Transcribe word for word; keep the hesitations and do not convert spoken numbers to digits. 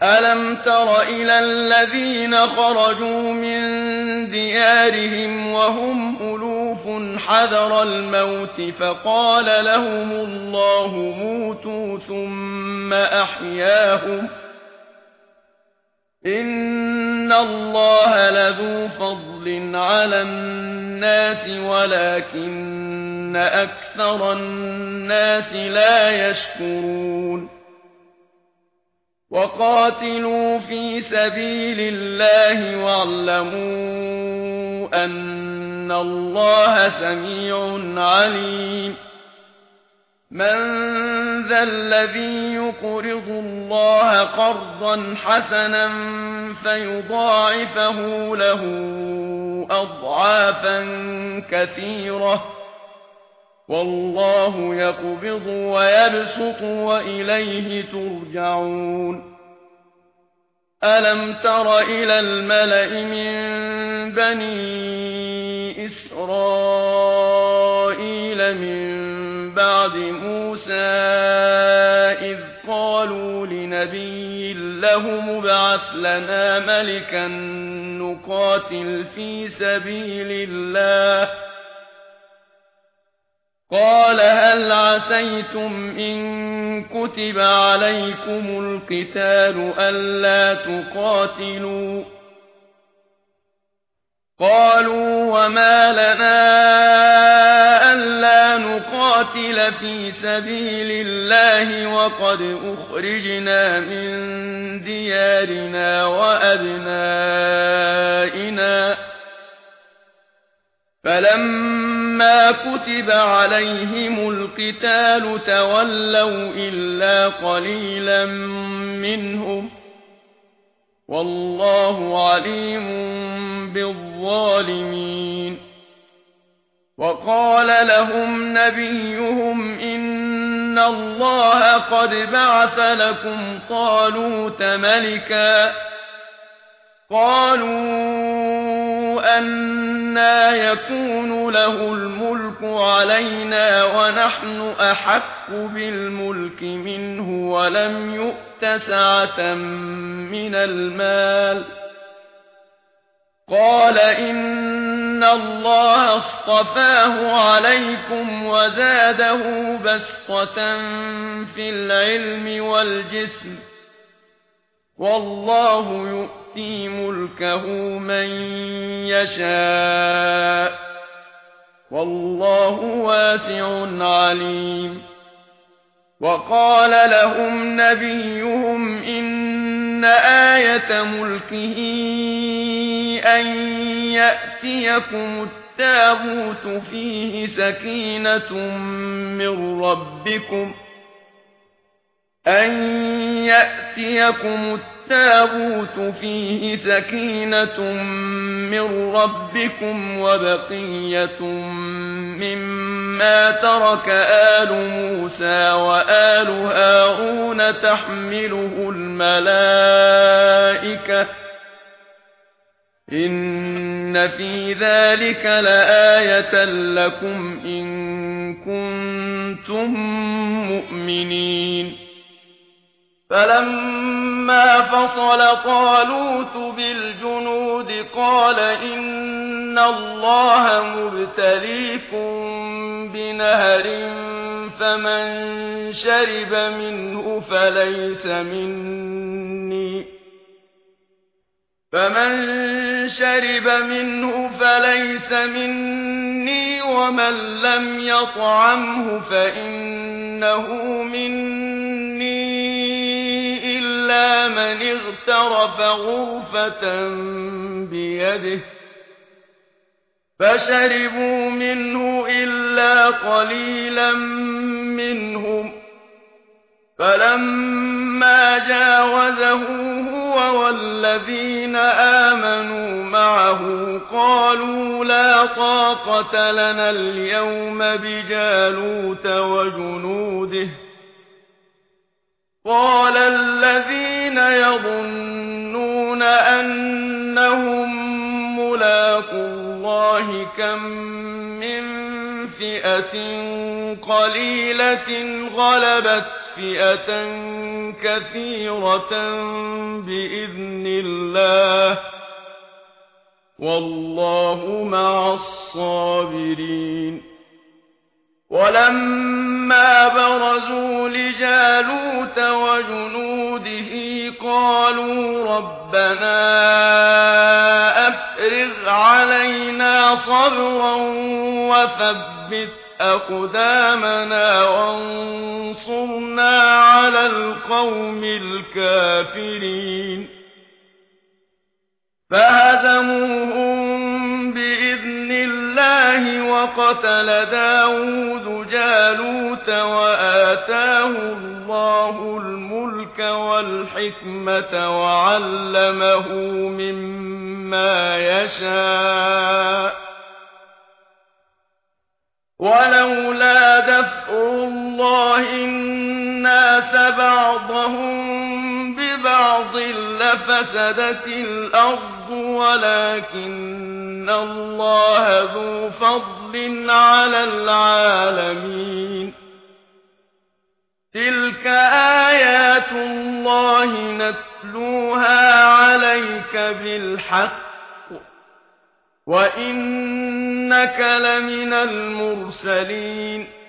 أَلَمْ تَرَ إِلَى الَّذِينَ خَرَجُوا مِن دِيَارِهِمْ وَهُمْ أُلُوفٌ حَذَرَ الْمَوْتِ فَقَالَ لَهُمُ اللَّهُ مُوتُوا ثُمَّ أَحْيَاهُمْ ۚ إِنَّ اللَّهَ لَذُو فَضْلٍ عَلَى النَّاسِ وَلَكِنَّ أَكْثَرَ النَّاسِ لَا يَشْكُرُونَ وَقَاتِلُوا فِي سَبِيلِ اللَّهِ وَاعْلَمُوا أَنَّ اللَّهَ سَمِيعٌ عَلِيمٌ مَنْ ذَا الَّذِي يُقْرِضُ اللَّهَ قَرْضًا حَسَنًا فَيُضَاعِفَهُ لَهُ أَضْعَافًا كَثِيرَةً وَاللَّهُ يَقْبِضُ وَيَبْسُطُ وَإِلَيْهِ تُرْجَعُونَ أَلَمْ تَرَ إِلَى الْمَلَإِ مِن بَنِي إِسْرَائِيلَ مِن بَعْدِ مُوسَىٰ إِذْ قَالُوا لِنَبِيٍّ لَّهُمُ ابْعَثْ لَنَا مَلِكًا نُّقَاتِلْ فِي سَبِيلِ اللَّهِ ۖ قَالَ هَلْ عَسَيْتُمْ إِن كُتِبَ عَلَيْكُمُ الْقِتَالُ أَلَّا تُقَاتِلُوا ۖ قَالُوا وَمَا لَنَا أَلَّا نُقَاتِلَ فِي سَبِيلِ اللَّهِ وَقَدْ أُخْرِجْنَا مِن دِيَارِنَا وَأَبْنَائِنَا ۖ فَلَمَّا كُتِبَ عَلَيْهِمُ الْقِتَالُ تَوَلَّوْا إِلَّا قَلِيلًا مِّنْهُمْ ۗ وَاللَّهُ عَلِيمٌ بِالظَّالِمِينَ وَقَالَ لَهُمْ نَبِيُّهُمْ إِنَّ اللَّهَ قَدْ بَعَثَ لَكُمْ طَالُوتَ مَلِكًا ۚ قَالُوا أَنَّىٰ يَكُونُ لَهُ الْمُلْكُ عَلَيْنَا وَنَحْنُ أَحَقُّ بِالْمُلْكِ مِنْهُ وَلَمْ يُؤْتَ سَعَةً مِّنَ الْمَالِ ۚ قَالَ إِنَّ اللَّهَ اصْطَفَاهُ عَلَيْكُمْ وَزَادَهُ بَسْطَةً فِي الْعِلْمِ وَالْجِسْمِ ۖ وَاللَّهُ يُؤْتِي مُلْكَهُ مَن يَشَاءُ ۚ وَاللَّهُ وَاسِعٌ عَلِيمٌ وَقَالَ لَهُمْ نَبِيُّهُمْ إِنَّ آيَةَ مُلْكِهِ أَن يَأْتِيَكُمُ التَّابُوتُ فِيهِ سَكِينَةٌ مِّن رَّبِّكُمْ أَن يَأْتِيَكُمُ التَّابُوتُ فِيهِ سَكِينَةٌ مِّن رَّبِّكُمْ وَبَقِيَّةٌ مِّمَّا تَرَكَ آلُ مُوسَىٰ وَآلُ هَارُونَ تَحْمِلُهُ الْمَلَائِكَةُ ۚ إِنَّ فِي ذَٰلِكَ لَآيَةً لَّكُمْ إِن كُنتُم مُّؤْمِنِينَ فَلَمَّا فَصَلَ طَالُوتُ بِالْجُنُودِ قَالَ إِنَّ اللَّهَ مُبْتَلِيكُم بِنَهَرٍ فَمَن شَرِبَ مِنْهُ فَلَيْسَ مِنِّي فَمَن شَرِبَ مِنْهُ فَلَيْسَ مِنِّي وَمَن لَّمْ يَطْعَمْهُ فَإِنَّهُ مِنِّي إِلَّا مَنِ اغْتَرَفَ غُرْفَةً بِيَدِهِ فَشَرِبُوا مِنْهُ إِلَّا قَلِيلًا مِّنْهُمْ ۚ فَلَمَّا جَاوَزَهُ هُوَ وَالَّذِينَ آمَنُوا مَعَهُ قَالُوا لَا طَاقَةَ لَنَا الْيَوْمَ بِجَالُوتَ وَجُنُودِهِ ۚ قَالَ الَّذِينَ يَظُنُّونَ أَنَّهُم مُّلَاقُو اللَّهِ كَم مِّن فِئَةٍ قَلِيلَةٍ غَلَبَتْ فئة كثيرة بإذن الله والله مع الصابرين ولما برزوا لجالوت وجنوده قالوا ربنا أفرغ علينا صبرا وثبت أقدامنا وانصرنا على القوم الكافرين فهزموهم بإذن الله وقتل داود جالوت وآتاه الله الملك والحكمة وعلمه مما يشاء ولولا دفع الله الناس بعضهم ببعض لفسدت الأرض ولكن الله ذو فضل على العالمين تلك آيات الله نتلوها عليك بالحق وإنك لمن المرسلين